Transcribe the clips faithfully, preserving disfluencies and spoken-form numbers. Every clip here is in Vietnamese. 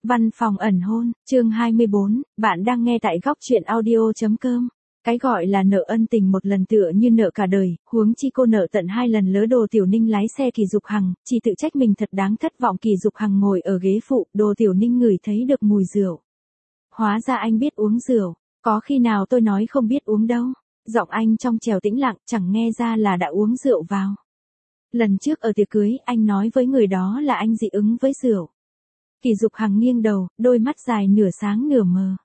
Văn phòng ẩn hôn, chương hai mươi bốn, bạn đang nghe tại góc truyện audio chấm com. Cái gọi là nợ ân tình một lần tựa như nợ cả đời, huống chi cô nợ tận hai lần lỡ. Đồ Tiểu Ninh lái xe Kỳ Dục Hằng, chỉ tự trách mình thật đáng thất vọng. Kỳ Dục Hằng ngồi ở ghế phụ, Đồ Tiểu Ninh ngửi thấy được mùi rượu. Hóa ra anh biết uống rượu, có khi nào tôi nói không biết uống đâu. Giọng anh trong trẻo tĩnh lặng, chẳng nghe ra là đã uống rượu vào. Lần trước ở tiệc cưới, anh nói với người đó là anh dị ứng với rượu. Kỳ Dục Hằng nghiêng đầu, đôi mắt dài nửa sáng nửa mờ.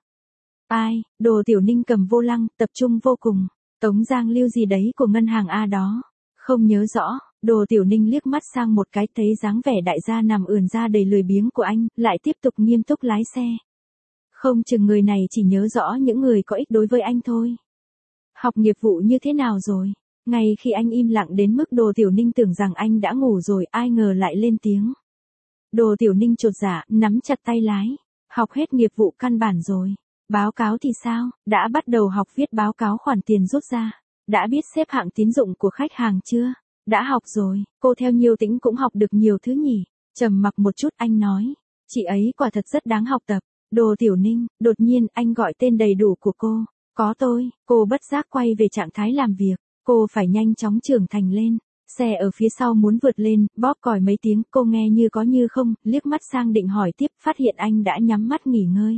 Ai, Đồ Tiểu Ninh cầm vô lăng, tập trung vô cùng. Tống Giang Lưu gì đấy của ngân hàng A đó. Không nhớ rõ, Đồ Tiểu Ninh liếc mắt sang một cái, thấy dáng vẻ đại gia nằm ườn ra đầy lười biếng của anh, lại tiếp tục nghiêm túc lái xe. Không chừng người này chỉ nhớ rõ những người có ích đối với anh thôi. Học nghiệp vụ như thế nào rồi? Ngay khi anh im lặng đến mức Đồ Tiểu Ninh tưởng rằng anh đã ngủ rồi, ai ngờ lại lên tiếng. Đồ Tiểu Ninh chột dạ, nắm chặt tay lái. Học hết nghiệp vụ căn bản rồi. Báo cáo thì sao? Đã bắt đầu học viết báo cáo khoản tiền rút ra. Đã biết xếp hạng tín dụng của khách hàng chưa? Đã học rồi. Cô theo Nhiêu Tĩnh cũng học được nhiều thứ nhỉ? Trầm mặc một chút anh nói. Chị ấy quả thật rất đáng học tập. Đồ Tiểu Ninh, đột nhiên anh gọi tên đầy đủ của cô. Có tôi. Cô bất giác quay về trạng thái làm việc. Cô phải nhanh chóng trưởng thành lên. Xe ở phía sau muốn vượt lên, bóp còi mấy tiếng, cô nghe như có như không, liếc mắt sang định hỏi tiếp, phát hiện anh đã nhắm mắt nghỉ ngơi.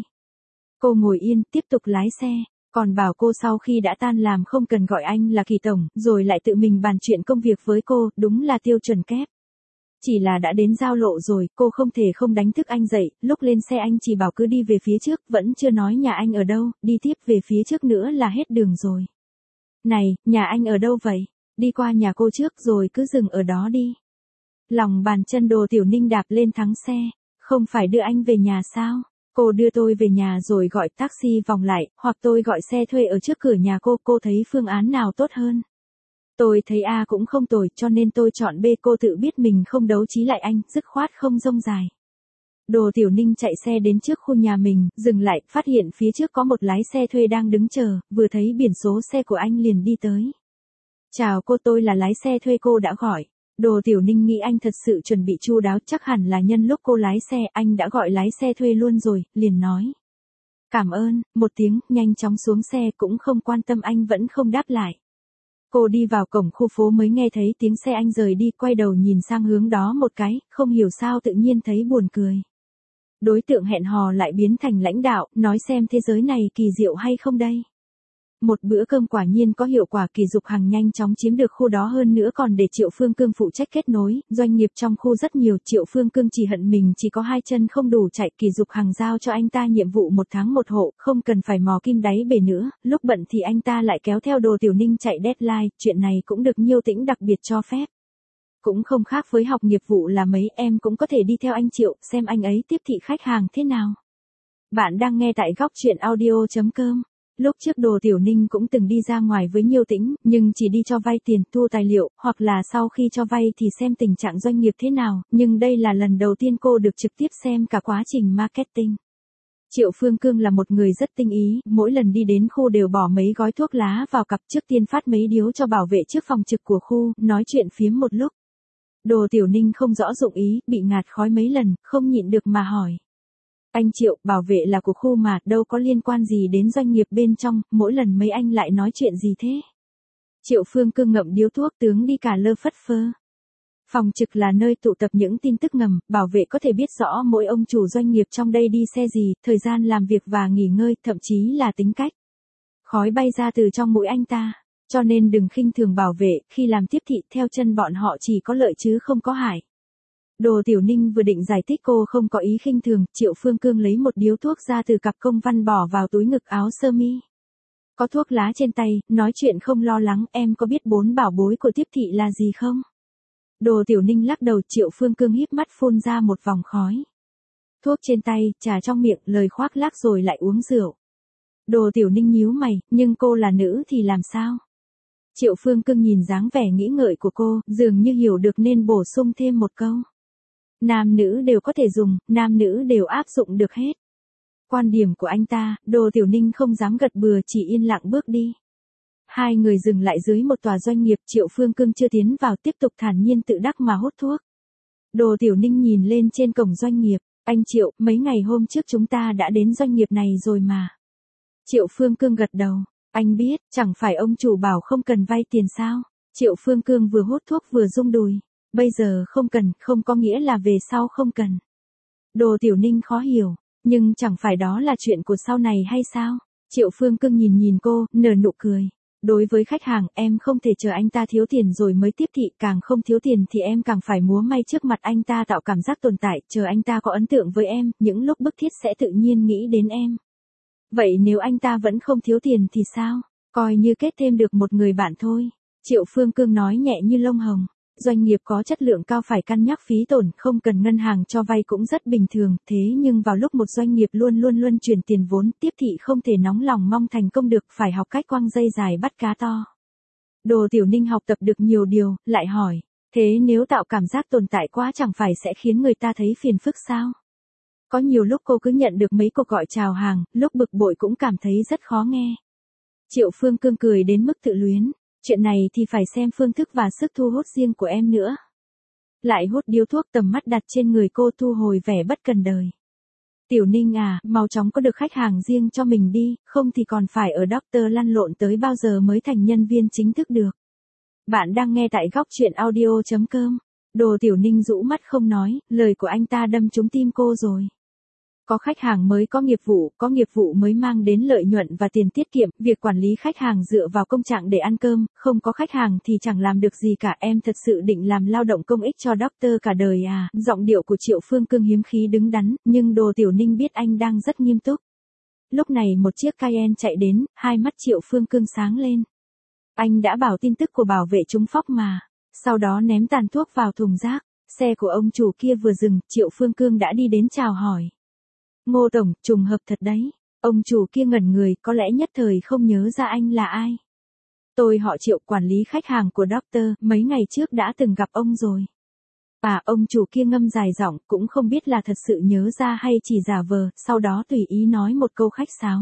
Cô ngồi yên, tiếp tục lái xe, còn bảo cô sau khi đã tan làm không cần gọi anh là Kỳ tổng, rồi lại tự mình bàn chuyện công việc với cô, đúng là tiêu chuẩn kép. Chỉ là đã đến giao lộ rồi, cô không thể không đánh thức anh dậy, lúc lên xe anh chỉ bảo cứ đi về phía trước, vẫn chưa nói nhà anh ở đâu, đi tiếp về phía trước nữa là hết đường rồi. Này, nhà anh ở đâu vậy? Đi qua nhà cô trước rồi cứ dừng ở đó đi. Lòng bàn chân Đồ Tiểu Ninh đạp lên thắng xe. Không phải đưa anh về nhà sao? Cô đưa tôi về nhà rồi gọi taxi vòng lại, hoặc tôi gọi xe thuê ở trước cửa nhà cô. Cô thấy phương án nào tốt hơn? Tôi thấy A cũng không tồi, cho nên tôi chọn B. Cô tự biết mình không đấu trí lại anh, dứt khoát không rông dài. Đồ Tiểu Ninh chạy xe đến trước khu nhà mình, dừng lại, phát hiện phía trước có một lái xe thuê đang đứng chờ, vừa thấy biển số xe của anh liền đi tới. Chào cô, tôi là lái xe thuê cô đã gọi. Đồ Tiểu Ninh nghĩ anh thật sự chuẩn bị chu đáo, chắc hẳn là nhân lúc cô lái xe, anh đã gọi lái xe thuê luôn rồi, liền nói. Cảm ơn, một tiếng, nhanh chóng xuống xe, cũng không quan tâm anh vẫn không đáp lại. Cô đi vào cổng khu phố mới nghe thấy tiếng xe anh rời đi, quay đầu nhìn sang hướng đó một cái, không hiểu sao tự nhiên thấy buồn cười. Đối tượng hẹn hò lại biến thành lãnh đạo, nói xem thế giới này kỳ diệu hay không đây. Một bữa cơm quả nhiên có hiệu quả. Kỳ Dục Hằng nhanh chóng chiếm được khu đó, hơn nữa còn để Triệu Phương Cương phụ trách kết nối, doanh nghiệp trong khu rất nhiều. Triệu Phương Cương chỉ hận mình chỉ có hai chân không đủ chạy. Kỳ Dục Hằng giao cho anh ta nhiệm vụ một tháng một hộ, không cần phải mò kim đáy bể nữa, lúc bận thì anh ta lại kéo theo Đồ Tiểu Ninh chạy deadline, chuyện này cũng được Nhiêu Tĩnh đặc biệt cho phép. Cũng không khác với học nghiệp vụ là mấy, em cũng có thể đi theo anh Triệu, xem anh ấy tiếp thị khách hàng thế nào. Bạn đang nghe tại góc truyện audio chấm com. Lúc trước Đồ Tiểu Ninh cũng từng đi ra ngoài với Nhiêu Tĩnh, nhưng chỉ đi cho vay tiền, thu tài liệu, hoặc là sau khi cho vay thì xem tình trạng doanh nghiệp thế nào, nhưng đây là lần đầu tiên cô được trực tiếp xem cả quá trình marketing. Triệu Phương Cương là một người rất tinh ý, mỗi lần đi đến khu đều bỏ mấy gói thuốc lá vào cặp, trước tiên phát mấy điếu cho bảo vệ trước phòng trực của khu, nói chuyện phiếm một lúc. Đồ Tiểu Ninh không rõ dụng ý, bị ngạt khói mấy lần, không nhịn được mà hỏi. Anh Triệu, bảo vệ là của khu mà, đâu có liên quan gì đến doanh nghiệp bên trong, mỗi lần mấy anh lại nói chuyện gì thế? Triệu Phương Cương ngậm điếu thuốc, tướng đi cả lơ phất phơ. Phòng trực là nơi tụ tập những tin tức ngầm, bảo vệ có thể biết rõ mỗi ông chủ doanh nghiệp trong đây đi xe gì, thời gian làm việc và nghỉ ngơi, thậm chí là tính cách. Khói bay ra từ trong mũi anh ta, cho nên đừng khinh thường bảo vệ, khi làm tiếp thị theo chân bọn họ chỉ có lợi chứ không có hại. Đồ Tiểu Ninh vừa định giải thích cô không có ý khinh thường, Triệu Phương Cương lấy một điếu thuốc ra từ cặp công văn bỏ vào túi ngực áo sơ mi. Có thuốc lá trên tay, nói chuyện không lo lắng, em có biết bốn bảo bối của tiếp thị là gì không? Đồ Tiểu Ninh lắc đầu. Triệu Phương Cương híp mắt phun ra một vòng khói. Thuốc trên tay, trà trong miệng, lời khoác lác rồi lại uống rượu. Đồ Tiểu Ninh nhíu mày, nhưng cô là nữ thì làm sao? Triệu Phương Cương nhìn dáng vẻ nghĩ ngợi của cô, dường như hiểu được nên bổ sung thêm một câu. Nam nữ đều có thể dùng, nam nữ đều áp dụng được hết. Quan điểm của anh ta, Đồ Tiểu Ninh không dám gật bừa, chỉ yên lặng bước đi. Hai người dừng lại dưới một tòa doanh nghiệp, Triệu Phương Cương chưa tiến vào, tiếp tục thản nhiên tự đắc mà hút thuốc. Đồ Tiểu Ninh nhìn lên trên cổng doanh nghiệp, Anh Triệu, mấy ngày hôm trước chúng ta đã đến doanh nghiệp này rồi mà. Triệu Phương Cương gật đầu. Anh biết, chẳng phải ông chủ bảo không cần vay tiền sao? Triệu Phương Cương vừa hút thuốc vừa rung đùi. Bây giờ không cần, không có nghĩa là về sau không cần. Đồ Tiểu Ninh khó hiểu, nhưng chẳng phải đó là chuyện của sau này hay sao? Triệu Phương Cương nhìn nhìn cô, nở nụ cười. Đối với khách hàng, em không thể chờ anh ta thiếu tiền rồi mới tiếp thị, càng không thiếu tiền thì em càng phải múa may trước mặt anh ta tạo cảm giác tồn tại, chờ anh ta có ấn tượng với em, những lúc bức thiết sẽ tự nhiên nghĩ đến em. Vậy nếu anh ta vẫn không thiếu tiền thì sao? Coi như kết thêm được một người bạn thôi. Triệu Phương Cương nói nhẹ như lông hồng. Doanh nghiệp có chất lượng cao phải cân nhắc phí tổn, không cần ngân hàng cho vay cũng rất bình thường, thế nhưng vào lúc một doanh nghiệp luôn luôn luân chuyển tiền vốn, tiếp thị không thể nóng lòng mong thành công được, phải học cách quăng dây dài bắt cá to. Đồ Tiểu Ninh học tập được nhiều điều, lại hỏi, thế nếu tạo cảm giác tồn tại quá chẳng phải sẽ khiến người ta thấy phiền phức sao? Có nhiều lúc cô cứ nhận được mấy cuộc gọi chào hàng, lúc bực bội cũng cảm thấy rất khó nghe. Triệu Phương Cương cười đến mức tự luyến. Chuyện này thì phải xem phương thức và sức thu hút riêng của em nữa. Lại hút điếu thuốc, tầm mắt đặt trên người cô, thu hồi vẻ bất cần đời. Tiểu Ninh à, mau chóng có được khách hàng riêng cho mình đi, không thì còn phải ở doctor lăn lộn tới bao giờ mới thành nhân viên chính thức được. Bạn đang nghe tại góc truyện audio chấm com. Đồ Tiểu Ninh rũ mắt không nói, lời của anh ta đâm trúng tim cô rồi. Có khách hàng mới có nghiệp vụ, có nghiệp vụ mới mang đến lợi nhuận và tiền tiết kiệm, việc quản lý khách hàng dựa vào công trạng để ăn cơm, không có khách hàng thì chẳng làm được gì cả, em thật sự định làm lao động công ích cho doctor cả đời à? Giọng điệu của Triệu Phương Cương hiếm khí đứng đắn, nhưng Đồ Tiểu Ninh biết anh đang rất nghiêm túc. Lúc này một chiếc Cayenne chạy đến, hai mắt Triệu Phương Cương sáng lên. Anh đã bảo tin tức của bảo vệ trúng phóc mà, sau đó ném tàn thuốc vào thùng rác, xe của ông chủ kia vừa dừng, Triệu Phương Cương đã đi đến chào hỏi. Ngô Tổng, trùng hợp thật đấy. Ông chủ kia ngẩn người, có lẽ nhất thời không nhớ ra anh là ai. Tôi họ Triệu, quản lý khách hàng của doctor, mấy ngày trước đã từng gặp ông rồi. À, ông chủ kia ngâm dài giọng, cũng không biết là thật sự nhớ ra hay chỉ giả vờ, sau đó tùy ý nói một câu khách sáo.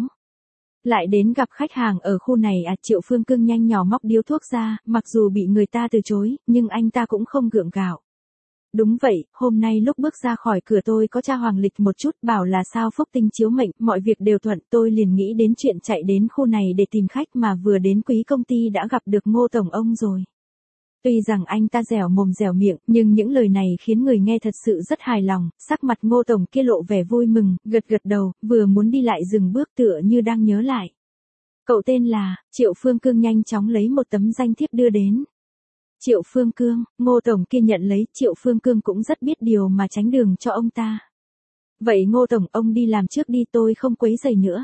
Lại đến gặp khách hàng ở khu này à? Triệu Phương Cương nhanh nhỏ móc điếu thuốc ra, mặc dù bị người ta từ chối, nhưng anh ta cũng không gượng gạo. Đúng vậy, hôm nay lúc bước ra khỏi cửa tôi có tra hoàng lịch một chút, bảo là sao phúc tinh chiếu mệnh, mọi việc đều thuận, tôi liền nghĩ đến chuyện chạy đến khu này để tìm khách, mà vừa đến quý công ty đã gặp được Ngô Tổng ông rồi. Tuy rằng anh ta dẻo mồm dẻo miệng, nhưng những lời này khiến người nghe thật sự rất hài lòng, sắc mặt Ngô Tổng kia lộ vẻ vui mừng, gật gật đầu, vừa muốn đi lại dừng bước tựa như đang nhớ lại. Cậu tên là, Triệu Phương Cương nhanh chóng lấy một tấm danh thiếp đưa đến. Triệu Phương Cương, Ngô Tổng kia nhận lấy, Triệu Phương Cương cũng rất biết điều mà tránh đường cho ông ta. Vậy Ngô Tổng, ông đi làm trước đi, tôi không quấy rầy nữa.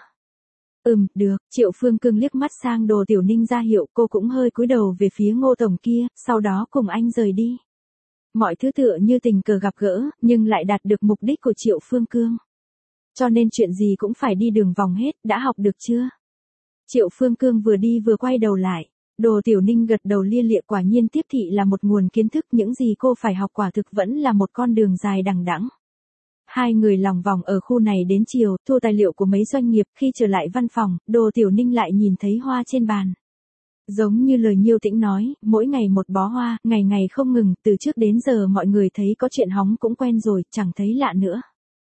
Ừm, được, Triệu Phương Cương liếc mắt sang Đồ Tiểu Ninh ra hiệu, cô cũng hơi cúi đầu về phía Ngô Tổng kia, sau đó cùng anh rời đi. Mọi thứ tựa như tình cờ gặp gỡ, nhưng lại đạt được mục đích của Triệu Phương Cương. Cho nên chuyện gì cũng phải đi đường vòng hết, đã học được chưa? Triệu Phương Cương vừa đi vừa quay đầu lại. Đồ Tiểu Ninh gật đầu lia lịa, quả nhiên tiếp thị là một nguồn kiến thức, những gì cô phải học quả thực vẫn là một con đường dài đằng đẵng. Hai người lòng vòng ở khu này đến chiều, thu tài liệu của mấy doanh nghiệp, khi trở lại văn phòng, Đồ Tiểu Ninh lại nhìn thấy hoa trên bàn. Giống như lời Nhiêu Tĩnh nói, mỗi ngày một bó hoa, ngày ngày không ngừng, từ trước đến giờ mọi người thấy có chuyện hóng cũng quen rồi, chẳng thấy lạ nữa.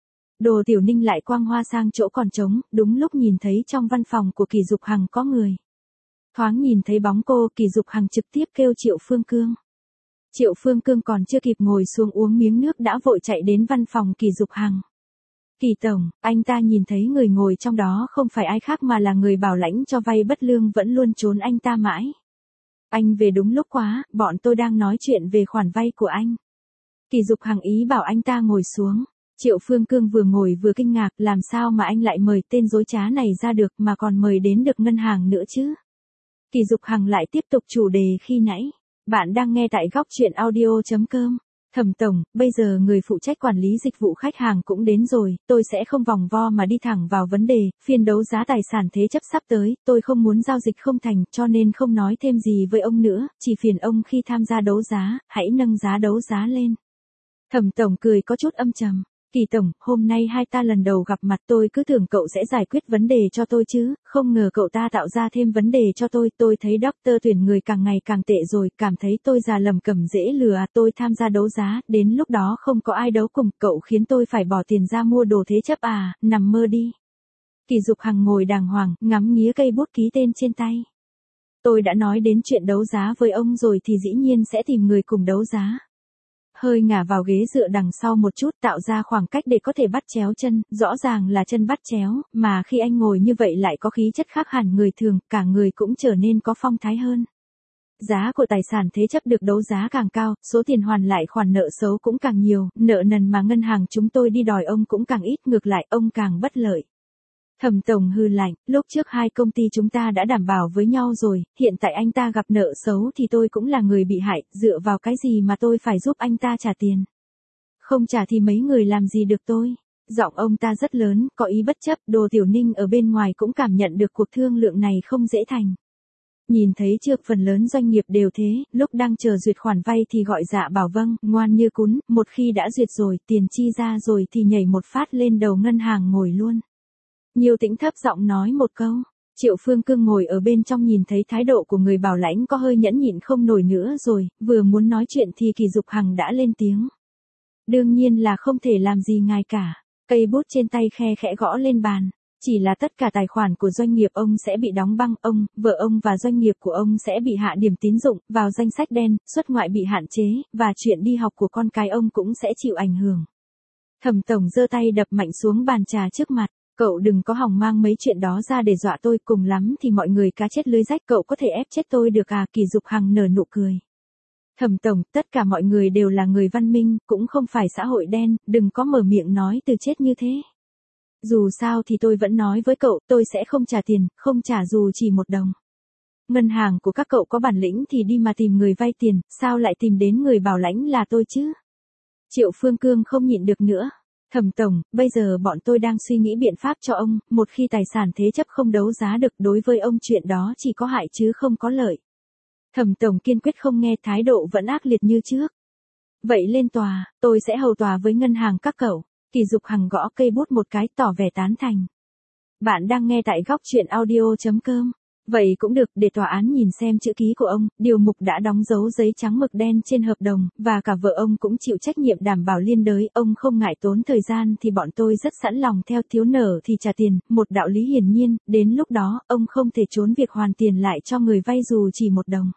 Đồ Tiểu Ninh lại quăng hoa sang chỗ còn trống, đúng lúc nhìn thấy trong văn phòng của Kỳ Dục Hằng có người. Thoáng nhìn thấy bóng cô, Kỳ Dục Hằng trực tiếp kêu Triệu Phương Cương. Triệu Phương Cương còn chưa kịp ngồi xuống uống miếng nước đã vội chạy đến văn phòng Kỳ Dục Hằng. Kỳ Tổng, anh ta nhìn thấy người ngồi trong đó không phải ai khác mà là người bảo lãnh cho vay bất lương vẫn luôn trốn anh ta mãi. Anh về đúng lúc quá, bọn tôi đang nói chuyện về khoản vay của anh. Kỳ Dục Hằng ý bảo anh ta ngồi xuống. Triệu Phương Cương vừa ngồi vừa kinh ngạc, làm sao mà anh lại mời tên dối trá này ra được mà còn mời đến được ngân hàng nữa chứ? Kỳ Dục Hằng lại tiếp tục chủ đề khi nãy. Bạn đang nghe tại góc truyện audio chấm com. Thẩm Tổng, bây giờ người phụ trách quản lý dịch vụ khách hàng cũng đến rồi, tôi sẽ không vòng vo mà đi thẳng vào vấn đề, phiên đấu giá tài sản thế chấp sắp tới, tôi không muốn giao dịch không thành, cho nên không nói thêm gì với ông nữa, chỉ phiền ông khi tham gia đấu giá, hãy nâng giá đấu giá lên. Thẩm Tổng cười có chút âm trầm. Kỳ tổng, hôm nay hai ta lần đầu gặp mặt tôi cứ tưởng cậu sẽ giải quyết vấn đề cho tôi chứ, không ngờ cậu ta tạo ra thêm vấn đề cho tôi, tôi thấy doctor tuyển người càng ngày càng tệ rồi, cảm thấy tôi già lầm cẩm dễ lừa à, tôi tham gia đấu giá, đến lúc đó không có ai đấu cùng, cậu khiến tôi phải bỏ tiền ra mua đồ thế chấp à, nằm mơ đi. Kỳ Dục Hằng ngồi đàng hoàng, ngắm nghía cây bút ký tên trên tay. Tôi đã nói đến chuyện đấu giá với ông rồi thì dĩ nhiên sẽ tìm người cùng đấu giá. Hơi ngả vào ghế dựa đằng sau một chút tạo ra khoảng cách để có thể bắt chéo chân, rõ ràng là chân bắt chéo, mà khi anh ngồi như vậy lại có khí chất khác hẳn người thường, cả người cũng trở nên có phong thái hơn. Giá của tài sản thế chấp được đấu giá càng cao, số tiền hoàn lại khoản nợ xấu cũng càng nhiều, nợ nần mà ngân hàng chúng tôi đi đòi ông cũng càng ít, ngược lại ông càng bất lợi. Thẩm tổng hừ lạnh, lúc trước hai công ty chúng ta đã đảm bảo với nhau rồi, hiện tại anh ta gặp nợ xấu thì tôi cũng là người bị hại, dựa vào cái gì mà tôi phải giúp anh ta trả tiền. Không trả thì mấy người làm gì được tôi. Giọng ông ta rất lớn, có ý bất chấp, Đồ Tiểu Ninh ở bên ngoài cũng cảm nhận được cuộc thương lượng này không dễ thành. Nhìn thấy chưa, phần lớn doanh nghiệp đều thế, lúc đang chờ duyệt khoản vay thì gọi dạ bảo vâng, ngoan như cún, một khi đã duyệt rồi, tiền chi ra rồi thì nhảy một phát lên đầu ngân hàng ngồi luôn. Nhiều Tĩnh thấp giọng nói một câu, Triệu Phương Cương ngồi ở bên trong nhìn thấy thái độ của người bảo lãnh có hơi nhẫn nhịn không nổi nữa rồi, vừa muốn nói chuyện thì Kỳ Dục Hằng đã lên tiếng. Đương nhiên là không thể làm gì ngài cả, cây bút trên tay khe khẽ gõ lên bàn. Chỉ là tất cả tài khoản của doanh nghiệp ông sẽ bị đóng băng, ông, vợ ông và doanh nghiệp của ông sẽ bị hạ điểm tín dụng, vào danh sách đen, xuất ngoại bị hạn chế, và chuyện đi học của con cái ông cũng sẽ chịu ảnh hưởng. Thẩm tổng giơ tay đập mạnh xuống bàn trà trước mặt. Cậu đừng có hòng mang mấy chuyện đó ra để dọa tôi, cùng lắm thì mọi người cá chết lưới rách, cậu có thể ép chết tôi được à? Kỳ Dục Hằng nở nụ cười. Thẩm tổng, tất cả mọi người đều là người văn minh, cũng không phải xã hội đen, đừng có mở miệng nói từ chết như thế. Dù sao thì tôi vẫn nói với cậu, tôi sẽ không trả tiền, không trả dù chỉ một đồng. Ngân hàng của các cậu có bản lĩnh thì đi mà tìm người vay tiền, sao lại tìm đến người bảo lãnh là tôi chứ? Triệu Phương Cương không nhịn được nữa. Thẩm tổng, bây giờ bọn tôi đang suy nghĩ biện pháp cho ông, một khi tài sản thế chấp không đấu giá được, đối với ông chuyện đó chỉ có hại chứ không có lợi. Thẩm tổng kiên quyết không nghe, thái độ vẫn ác liệt như trước. Vậy lên tòa, tôi sẽ hầu tòa với ngân hàng các cậu. Kỳ Dục Hằng gõ cây bút một cái tỏ vẻ tán thành. Bạn đang nghe tại góc truyện audio chấm com. Vậy cũng được, để tòa án nhìn xem chữ ký của ông, điều mục đã đóng dấu giấy trắng mực đen trên hợp đồng, và cả vợ ông cũng chịu trách nhiệm đảm bảo liên đới, ông không ngại tốn thời gian thì bọn tôi rất sẵn lòng theo, thiếu nợ thì trả tiền, một đạo lý hiển nhiên, đến lúc đó, ông không thể trốn việc hoàn tiền lại cho người vay dù chỉ một đồng.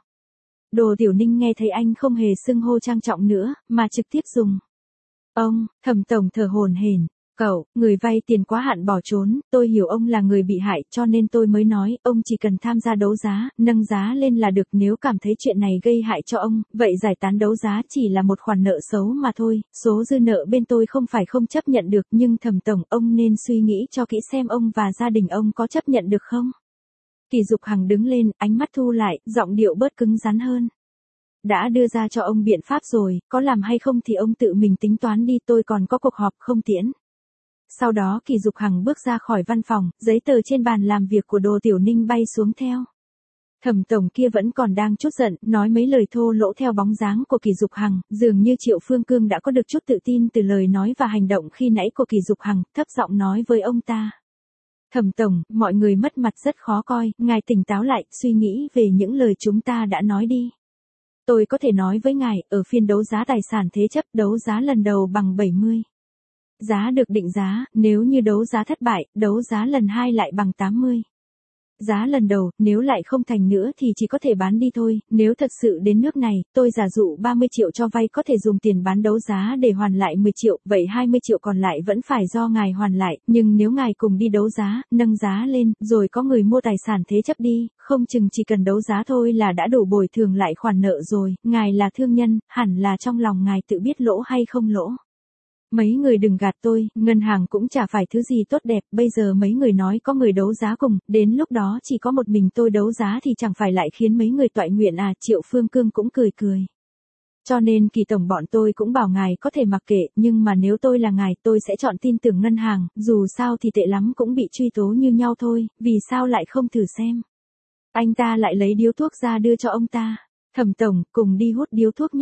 Đồ Tiểu Ninh nghe thấy anh không hề xưng hô trang trọng nữa, mà trực tiếp dùng. Ông, Thẩm tổng thở hổn hển. Cậu, người vay tiền quá hạn bỏ trốn, tôi hiểu ông là người bị hại cho nên tôi mới nói, ông chỉ cần tham gia đấu giá, nâng giá lên là được, nếu cảm thấy chuyện này gây hại cho ông, vậy giải tán đấu giá chỉ là một khoản nợ xấu mà thôi, số dư nợ bên tôi không phải không chấp nhận được, nhưng Thẩm tổng, ông nên suy nghĩ cho kỹ xem ông và gia đình ông có chấp nhận được không? Kỳ Dục Hằng đứng lên, ánh mắt thu lại, giọng điệu bớt cứng rắn hơn. Đã đưa ra cho ông biện pháp rồi, có làm hay không thì ông tự mình tính toán đi, tôi còn có cuộc họp không tiễn. Sau đó Kỳ Dục Hằng bước ra khỏi văn phòng, giấy tờ trên bàn làm việc của Đồ Tiểu Ninh bay xuống theo. Thẩm tổng kia vẫn còn đang chút giận, nói mấy lời thô lỗ theo bóng dáng của Kỳ Dục Hằng, dường như Triệu Phương Cương đã có được chút tự tin từ lời nói và hành động khi nãy của Kỳ Dục Hằng, thấp giọng nói với ông ta. Thẩm tổng, mọi người mất mặt rất khó coi, ngài tỉnh táo lại, suy nghĩ về những lời chúng ta đã nói đi. Tôi có thể nói với ngài, ở phiên đấu giá tài sản thế chấp, đấu giá lần đầu bằng bảy mươi. Giá được định giá, nếu như đấu giá thất bại, đấu giá lần hai lại bằng tám mươi. Giá lần đầu, nếu lại không thành nữa thì chỉ có thể bán đi thôi, nếu thật sự đến nước này, tôi giả dụ ba mươi triệu cho vay có thể dùng tiền bán đấu giá để hoàn lại mười triệu, vậy hai mươi triệu còn lại vẫn phải do ngài hoàn lại, nhưng nếu ngài cùng đi đấu giá, nâng giá lên, rồi có người mua tài sản thế chấp đi, không chừng chỉ cần đấu giá thôi là đã đủ bồi thường lại khoản nợ rồi, ngài là thương nhân, hẳn là trong lòng ngài tự biết lỗ hay không lỗ. Mấy người đừng gạt tôi, ngân hàng cũng chả phải thứ gì tốt đẹp, bây giờ mấy người nói có người đấu giá cùng, đến lúc đó chỉ có một mình tôi đấu giá thì chẳng phải lại khiến mấy người toại nguyện à, Triệu Phương Cương cũng cười cười. Cho nên Kỳ tổng, bọn tôi cũng bảo ngài có thể mặc kệ, nhưng mà nếu tôi là ngài tôi sẽ chọn tin tưởng ngân hàng, dù sao thì tệ lắm cũng bị truy tố như nhau thôi, vì sao lại không thử xem. Anh ta lại lấy điếu thuốc ra đưa cho ông ta. Thẩm tổng, cùng đi hút điếu thuốc nhé.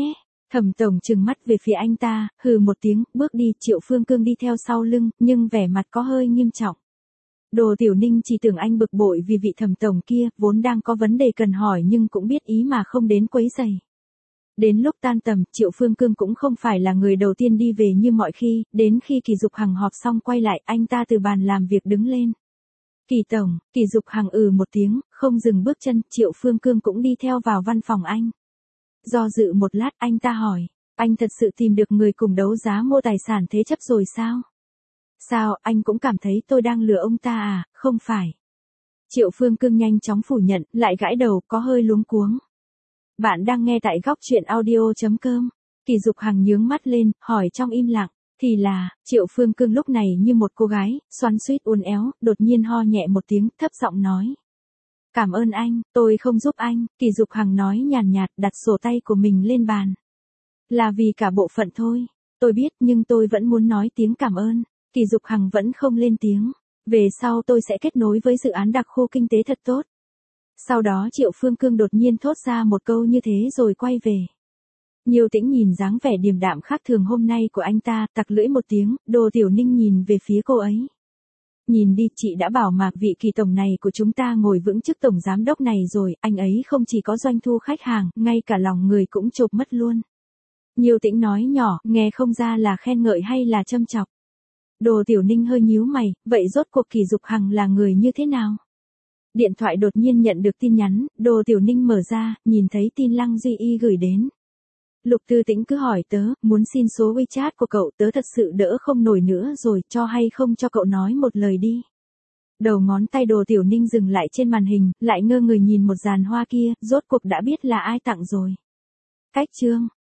Thẩm tổng trừng mắt về phía anh ta, hừ một tiếng, bước đi, Triệu Phương Cương đi theo sau lưng, nhưng vẻ mặt có hơi nghiêm trọng. Đồ Tiểu Ninh chỉ tưởng anh bực bội vì vị thẩm tổng kia, vốn đang có vấn đề cần hỏi nhưng cũng biết ý mà không đến quấy rầy. Đến lúc tan tầm, Triệu Phương Cương cũng không phải là người đầu tiên đi về như mọi khi, đến khi Kỳ Dục Hằng họp xong quay lại, anh ta từ bàn làm việc đứng lên. Kỳ tổng, Kỳ Dục Hằng ừ một tiếng, không dừng bước chân, Triệu Phương Cương cũng đi theo vào văn phòng anh. Do dự một lát, anh ta hỏi, anh thật sự tìm được người cùng đấu giá mua tài sản thế chấp rồi sao? Sao, anh cũng cảm thấy tôi đang lừa ông ta à, không phải. Triệu Phương Cương nhanh chóng phủ nhận, lại gãi đầu, có hơi luống cuống. Bạn đang nghe tại góc truyện audio.com. Kỳ Dục Hằng nhướng mắt lên, hỏi trong im lặng. Thì là, Triệu Phương Cương lúc này như một cô gái, xoắn xuýt uốn éo, đột nhiên ho nhẹ một tiếng, thấp giọng nói. Cảm ơn anh, tôi không giúp anh, Kỳ Dục Hằng nói nhàn nhạt, đặt sổ tay của mình lên bàn. Là vì cả bộ phận thôi, tôi biết nhưng tôi vẫn muốn nói tiếng cảm ơn. Kỳ Dục Hằng vẫn không lên tiếng. Về sau tôi sẽ kết nối với dự án đặc khu kinh tế thật tốt. Sau đó Triệu Phương Cương đột nhiên thốt ra một câu như thế rồi quay về. Nhiều Tĩnh nhìn dáng vẻ điềm đạm khác thường hôm nay của anh ta, tặc lưỡi một tiếng, Đồ Tiểu Ninh nhìn về phía cô ấy. Nhìn đi, chị đã bảo mà vị Kỳ tổng này của chúng ta ngồi vững chức tổng giám đốc này rồi, anh ấy không chỉ có doanh thu khách hàng, ngay cả lòng người cũng chộp mất luôn. Nhiều Tĩnh nói nhỏ, nghe không ra là khen ngợi hay là châm chọc. Đồ Tiểu Ninh hơi nhíu mày, vậy rốt cuộc Kỳ Dục Hằng là người như thế nào? Điện thoại đột nhiên nhận được tin nhắn, Đồ Tiểu Ninh mở ra, nhìn thấy tin Lăng Duy Y gửi đến. Lục Tư Tĩnh cứ hỏi tớ, muốn xin số WeChat của cậu, tớ thật sự đỡ không nổi nữa rồi, cho hay không cho cậu nói một lời đi. Đầu ngón tay Đồ Tiểu Ninh dừng lại trên màn hình, lại ngơ người nhìn một dàn hoa kia, rốt cuộc đã biết là ai tặng rồi. Cách chương